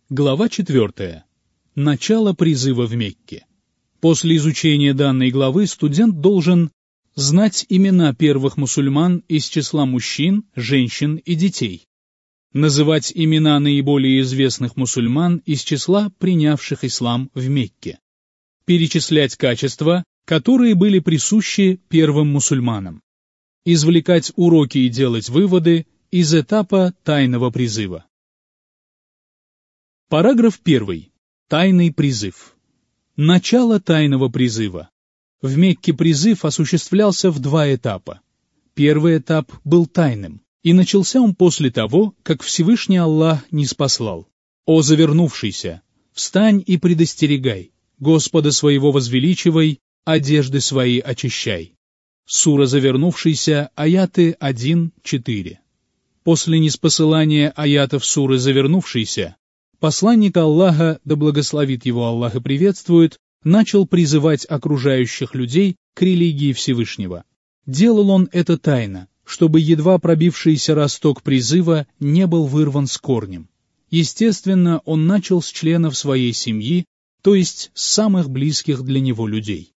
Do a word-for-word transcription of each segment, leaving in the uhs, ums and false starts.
Глава четвертая. Начало призыва в Мекке. После изучения данной главы студент должен знать имена первых мусульман из числа мужчин, женщин и детей, называть имена наиболее известных мусульман из числа принявших ислам в Мекке, перечислять качества, которые были присущи первым мусульманам, извлекать уроки и делать выводы из этапа тайного призыва. Параграф первый. Тайный призыв. Начало тайного призыва. В Мекке призыв осуществлялся в два этапа. Первый этап был тайным, и начался он после того, как Всевышний Аллах ниспослал: «О завернувшийся, встань и предостерегай, Господа своего возвеличивай, одежды свои очищай». Сура «Завернувшийся», аяты один-четыре. После ниспосылания аятов суры «Завернувшийся» посланник Аллаха, да благословит его Аллах и приветствует, начал призывать окружающих людей к религии Всевышнего. Делал он это тайно, чтобы едва пробившийся росток призыва не был вырван с корнем. Естественно, он начал с членов своей семьи, то есть с самых близких для него людей.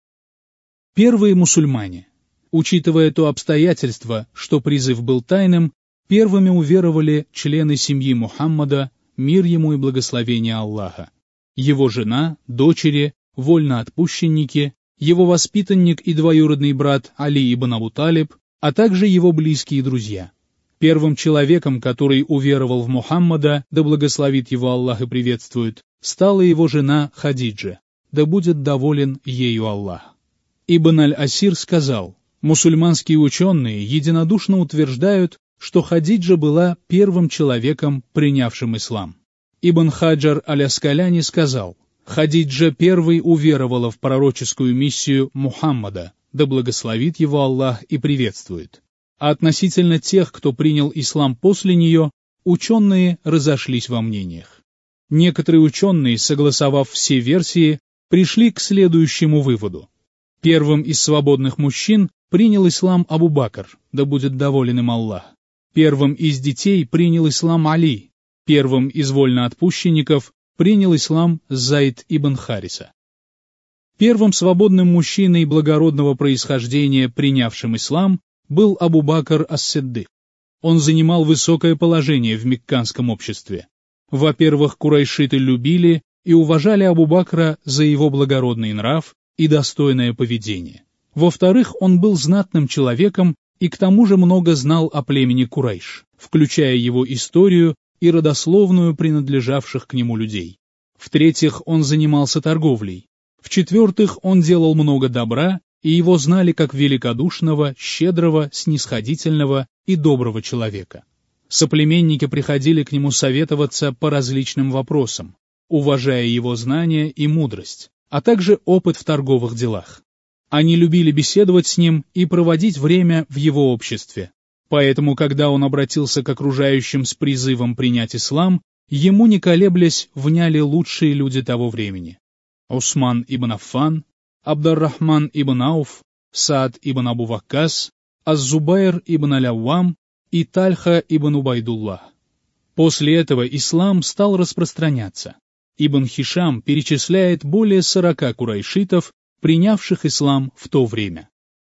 Первые мусульмане. Учитывая то обстоятельство, что призыв был тайным, первыми уверовали члены семьи Мухаммада, мир ему и благословение Аллаха, его жена, дочери, вольноотпущенники, его воспитанник и двоюродный брат Али ибн Абу Талиб, а также его близкие друзья. Первым человеком, который уверовал в Мухаммада, да благословит его Аллах и приветствует, стала его жена Хадиджа, да будет доволен ею Аллах. Ибн аль-Асир сказал: мусульманские ученые единодушно утверждают, что Хадиджа была первым человеком, принявшим ислам. Ибн Хаджар аль-Аскаляни сказал: Хадиджа первой уверовала в пророческую миссию Мухаммада, да благословит его Аллах и приветствует. А относительно тех, кто принял ислам после нее, ученые разошлись во мнениях. Некоторые ученые, согласовав все версии, пришли к следующему выводу. Первым из свободных мужчин принял ислам Абу Бакр, да будет доволен им Аллах. Первым из детей принял ислам Али, первым из вольноотпущенников принял ислам Зайд ибн Хариса. Первым свободным мужчиной благородного происхождения, принявшим ислам, был Абу Бакр ас-Сиддик. Он занимал высокое положение в мекканском обществе. Во-первых, курайшиты любили и уважали Абу Бакра за его благородный нрав и достойное поведение. Во-вторых, он был знатным человеком и к тому же много знал о племени Курайш, включая его историю и родословную принадлежавших к нему людей. В-третьих, он занимался торговлей. В-четвертых, он делал много добра, и его знали как великодушного, щедрого, снисходительного и доброго человека. Соплеменники приходили к нему советоваться по различным вопросам, уважая его знания и мудрость, а также опыт в торговых делах. Они любили беседовать с ним и проводить время в его обществе. Поэтому, когда он обратился к окружающим с призывом принять ислам, ему, не колеблясь, вняли лучшие люди того времени. Усман ибн Аффан, Абдар-Рахман ибн Ауф, Саад ибн Абу Ваккас, Аз-Зубайр ибн аль-Аввам и Тальха ибн Убайдуллах. После этого ислам стал распространяться. Ибн Хишам перечисляет более сорока курайшитов, принявших ислам в то время.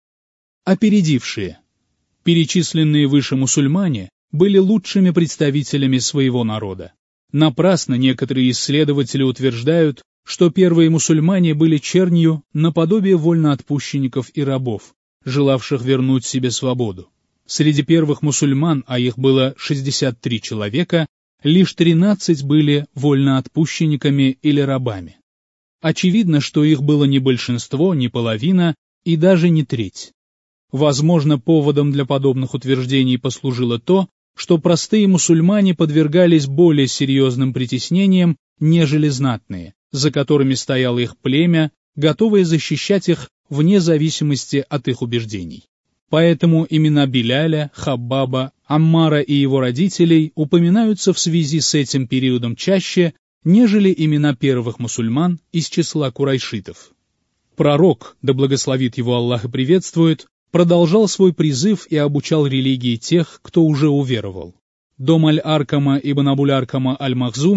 Опередившие. Перечисленные выше мусульмане были лучшими представителями своего народа. Напрасно некоторые исследователи утверждают, что первые мусульмане были чернью наподобие вольноотпущенников и рабов, желавших вернуть себе свободу. Среди первых мусульман, а их было шестьдесят три человека, лишь тринадцать были вольноотпущенниками или рабами. Очевидно, что их было не большинство, не половина и даже не треть. Возможно, поводом для подобных утверждений послужило то, что простые мусульмане подвергались более серьезным притеснениям, нежели знатные, за которыми стояло их племя, готовое защищать их вне зависимости от их убеждений. Поэтому имена Биляля, Хаббаба, Аммара и его родителей упоминаются в связи с этим периодом чаще, нежели имена первых мусульман из числа курайшитов. Пророк, да благословит его Аллах и приветствует, продолжал свой призыв и обучал религии тех, кто уже уверовал. Дом Аль-Аркама ибн Абуль-Аркама Аль-Махзуми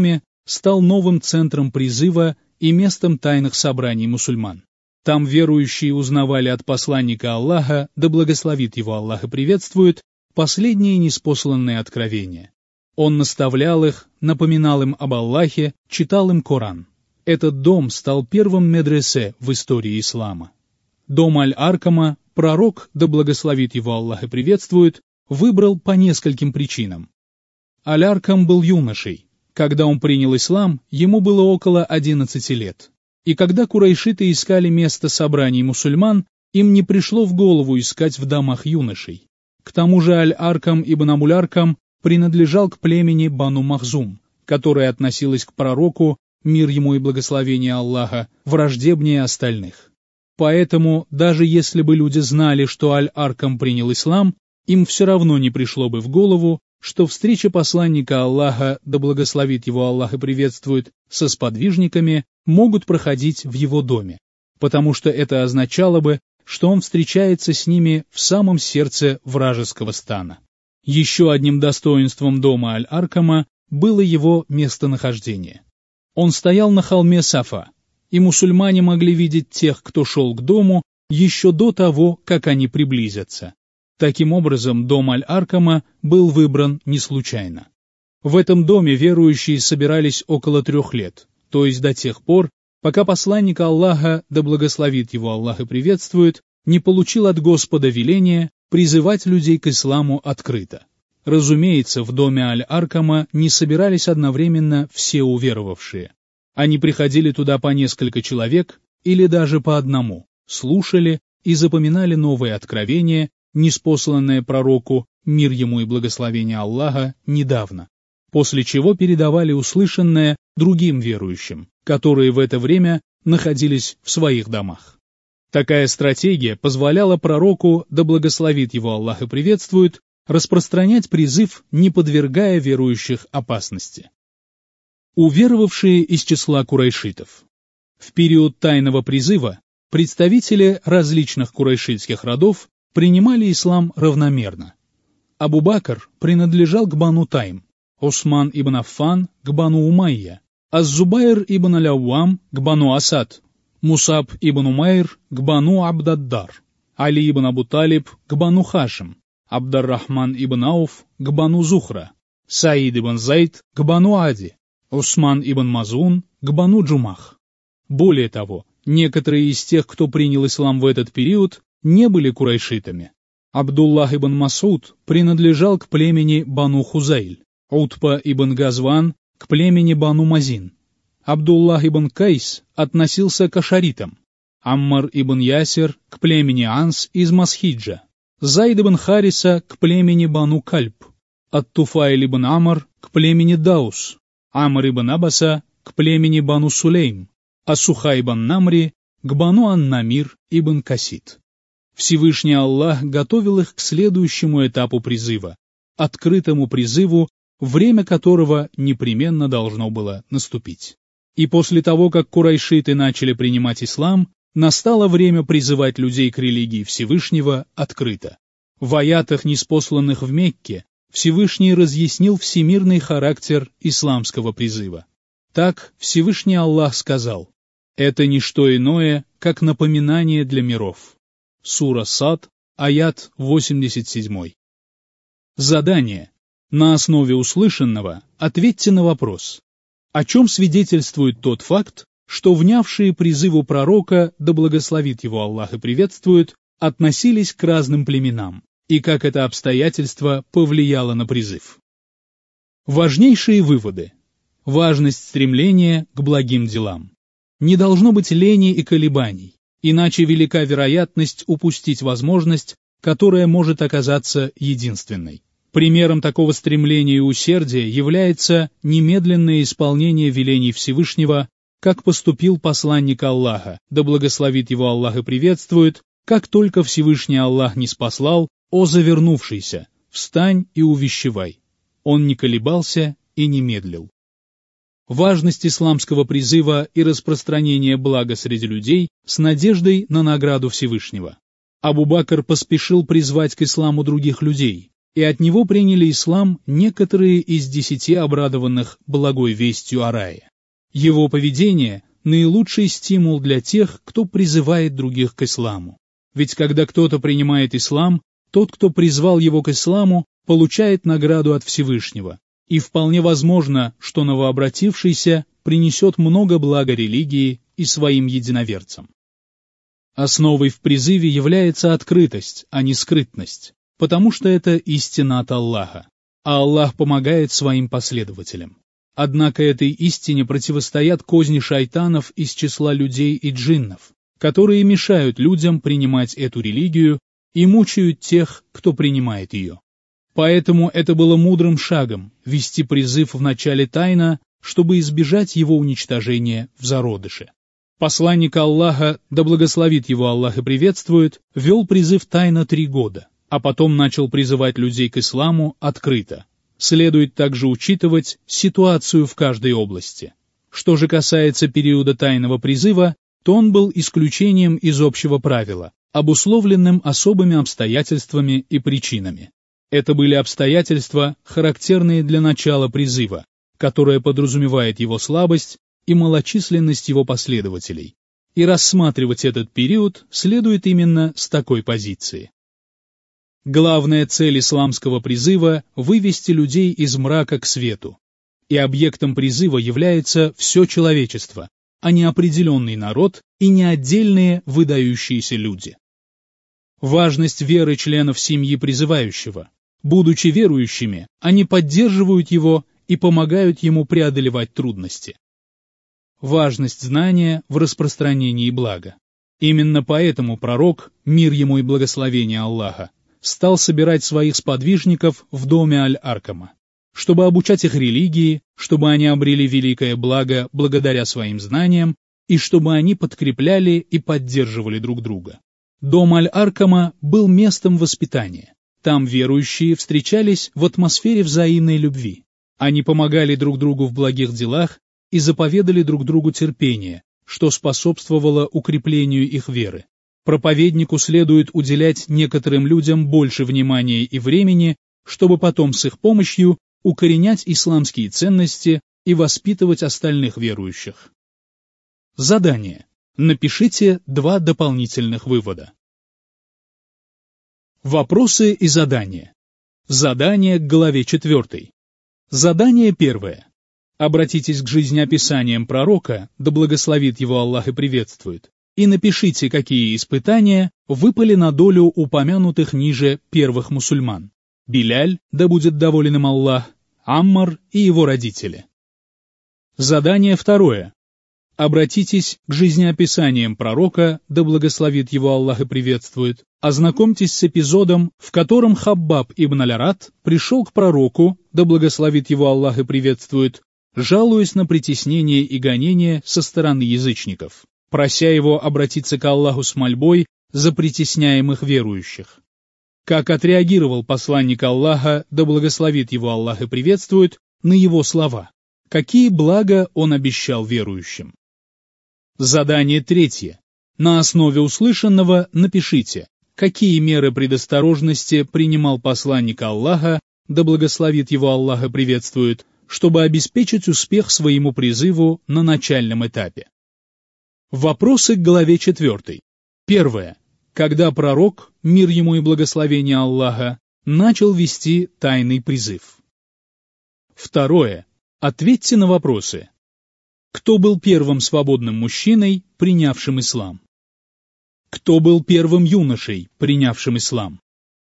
стал новым центром призыва и местом тайных собраний мусульман. Там верующие узнавали от посланника Аллаха, да благословит его Аллах и приветствует, последние ниспосланные откровения. Он наставлял их, напоминал им об Аллахе, читал им Коран. Этот дом стал первым медресе в истории ислама. Дом Аль-Аркама пророк, да благословит его Аллах и приветствует, выбрал по нескольким причинам. Аль-Аркам был юношей. Когда он принял ислам, ему было около одиннадцати лет. И когда курайшиты искали место собраний мусульман, им не пришло в голову искать в домах юношей. К тому же Аль-Аркам ибн Абуль-Аркам принадлежал к племени Бану Махзум, которое относилось к пророку, мир ему и благословение Аллаха, враждебнее остальных. Поэтому, даже если бы люди знали, что Аль-Аркам принял ислам, им все равно не пришло бы в голову, что встреча посланника Аллаха, да благословит его Аллах и приветствует, со сподвижниками могут проходить в его доме, потому что это означало бы, что он встречается с ними в самом сердце вражеского стана. Еще одним достоинством дома Аль-Аркама было его местонахождение. Он стоял на холме Сафа, и мусульмане могли видеть тех, кто шел к дому, еще до того, как они приблизятся. Таким образом, дом Аль-Аркама был выбран не случайно. В этом доме верующие собирались около трех лет, то есть до тех пор, пока посланник Аллаха, да благословит его Аллах и приветствует, не получил от Господа веления призывать людей к исламу открыто. Разумеется, в доме Аль-Аркама не собирались одновременно все уверовавшие. Они приходили туда по несколько человек или даже по одному, слушали и запоминали новые откровения, ниспосланные пророку, мир ему и благословение Аллаха, недавно, после чего передавали услышанное другим верующим, которые в это время находились в своих домах. Такая стратегия позволяла пророку, да благословит его Аллах и приветствует, распространять призыв, не подвергая верующих опасности. Уверовавшие из числа курайшитов. В период тайного призыва представители различных курайшитских родов принимали ислам равномерно. Абу Бакр принадлежал к Бану Тайм, Усман ибн Аффан к Бану Умайя, Аз-Зубайр ибн Аль-Ауам к Бану Асад, Мусаб ибн Умайр к Бану Абдаддар, Али ибн Абу Талиб к Бану Хашим, Абдар-Рахман ибн Ауф к Бану Зухра, Саид ибн Зайд к Бану Ади, Усман ибн Мазун к Бану Джумах. Более того, некоторые из тех, кто принял ислам в этот период, не были курайшитами. Абдуллах ибн Масуд принадлежал к племени Бану Хузайль, Утба ибн Газван к племени Бану Мазин. Абдуллах ибн Кайс относился к ашаритам, Аммар ибн Ясир к племени Анс из Масхиджа, Зайд ибн Хариса к племени Бану Кальб, Ат-Туфайль ибн Амр к племени Даус, Амр ибн Абаса к племени Бану Сулейм, Ас-Сухай ибн Намри к Бану Ан-Намир ибн Касид. Всевышний Аллах готовил их к следующему этапу призыва, открытому призыву, время которого непременно должно было наступить. И после того, как курайшиты начали принимать ислам, настало время призывать людей к религии Всевышнего открыто. В аятах, ниспосланных в Мекке, Всевышний разъяснил всемирный характер исламского призыва. Так Всевышний Аллах сказал: «Это не что иное, как напоминание для миров». Сура Сад, аят восемьдесят семь. Задание. На основе услышанного ответьте на вопрос: о чем свидетельствует тот факт, что внявшие призыву пророка, да благословит его Аллах и приветствует, относились к разным племенам, и как это обстоятельство повлияло на призыв? Важнейшие выводы. Важность стремления к благим делам. Не должно быть лени и колебаний, иначе велика вероятность упустить возможность, которая может оказаться единственной. Примером такого стремления и усердия является немедленное исполнение велений Всевышнего, как поступил посланник Аллаха, да благословит его Аллах и приветствует, как только Всевышний Аллах ниспослал: «О завернувшийся, встань и увещевай». Он не колебался и не медлил. Важность исламского призыва и распространения блага среди людей с надеждой на награду Всевышнего. Абу Бакр поспешил призвать к исламу других людей, и от него приняли ислам некоторые из десяти обрадованных благой вестью о рае. Его поведение – наилучший стимул для тех, кто призывает других к исламу. Ведь когда кто-то принимает ислам, тот, кто призвал его к исламу, получает награду от Всевышнего, и вполне возможно, что новообратившийся принесет много блага религии и своим единоверцам. Основой в призыве является открытость, а не скрытность, потому что это истина от Аллаха, а Аллах помогает своим последователям. Однако этой истине противостоят козни шайтанов из числа людей и джиннов, которые мешают людям принимать эту религию и мучают тех, кто принимает ее. Поэтому это было мудрым шагом вести призыв в начале тайно, чтобы избежать его уничтожения в зародыше. Посланник Аллаха, да благословит его Аллах и приветствует, вел призыв тайно три года, а потом начал призывать людей к исламу открыто. Следует также учитывать ситуацию в каждой области. Что же касается периода тайного призыва, то он был исключением из общего правила, обусловленным особыми обстоятельствами и причинами. Это были обстоятельства, характерные для начала призыва, которое подразумевает его слабость и малочисленность его последователей. И рассматривать этот период следует именно с такой позиции. Главная цель исламского призыва – вывести людей из мрака к свету. И объектом призыва является все человечество, а не определенный народ и не отдельные выдающиеся люди. Важность веры членов семьи призывающего. Будучи верующими, они поддерживают его и помогают ему преодолевать трудности. Важность знания в распространении блага. Именно поэтому пророк, мир ему и благословение Аллаха, стал собирать своих сподвижников в доме Аль-Аркама, чтобы обучать их религии, чтобы они обрели великое благо благодаря своим знаниям и чтобы они подкрепляли и поддерживали друг друга. Дом Аль-Аркама был местом воспитания. Там верующие встречались в атмосфере взаимной любви. Они помогали друг другу в благих делах и заповедали друг другу терпение, что способствовало укреплению их веры. Проповеднику следует уделять некоторым людям больше внимания и времени, чтобы потом с их помощью укоренять исламские ценности и воспитывать остальных верующих. Задание. Напишите два дополнительных вывода. Вопросы и задания. Задание к главе четвёртой. Задание первое. Обратитесь к жизнеописаниям пророка, да благословит его Аллах и приветствует, и напишите, какие испытания выпали на долю упомянутых ниже первых мусульман. Биляль, да будет доволен им Аллах, Аммар и его родители. Задание второе. Обратитесь к жизнеописаниям пророка, да благословит его Аллах и приветствует, ознакомьтесь с эпизодом, в котором Хаббаб ибн Аль-Арат пришел к пророку, да благословит его Аллах и приветствует, жалуясь на притеснение и гонение со стороны язычников, прося его обратиться к Аллаху с мольбой за притесняемых верующих. Как отреагировал посланник Аллаха, да благословит его Аллах и приветствует, на его слова? Какие блага он обещал верующим? Задание третье. На основе услышанного напишите, какие меры предосторожности принимал посланник Аллаха, да благословит его Аллах и приветствует, чтобы обеспечить успех своему призыву на начальном этапе. Вопросы к главе четвёртой. Первое. Когда пророк, мир ему и благословение Аллаха, начал вести тайный призыв? Второе. Ответьте на вопросы. Кто был первым свободным мужчиной, принявшим ислам? Кто был первым юношей, принявшим ислам?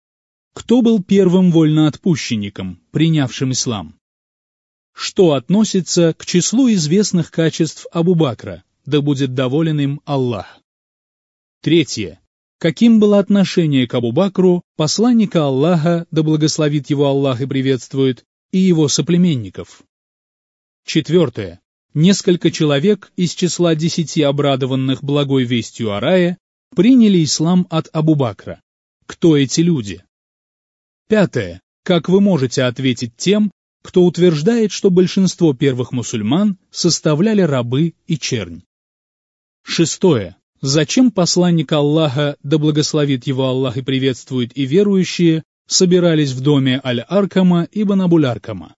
Кто был первым вольноотпущенником, принявшим ислам? Что относится к числу известных качеств Абу Бакра, да будет доволен им Аллах? Третье. Каким было отношение к Абу Бакру посланника Аллаха, да благословит его Аллах и приветствует, и его соплеменников? Четвертое. Несколько человек из числа десяти обрадованных благой вестью о рае приняли ислам от Абу Бакра. Кто эти люди? Пятое. Как вы можете ответить тем, кто утверждает, что большинство первых мусульман составляли рабы и чернь? Шестое. Зачем посланник Аллаха, да благословит его Аллах и приветствует, и верующие, собирались в доме Аль-Аркама ибн Абуль-Аркама.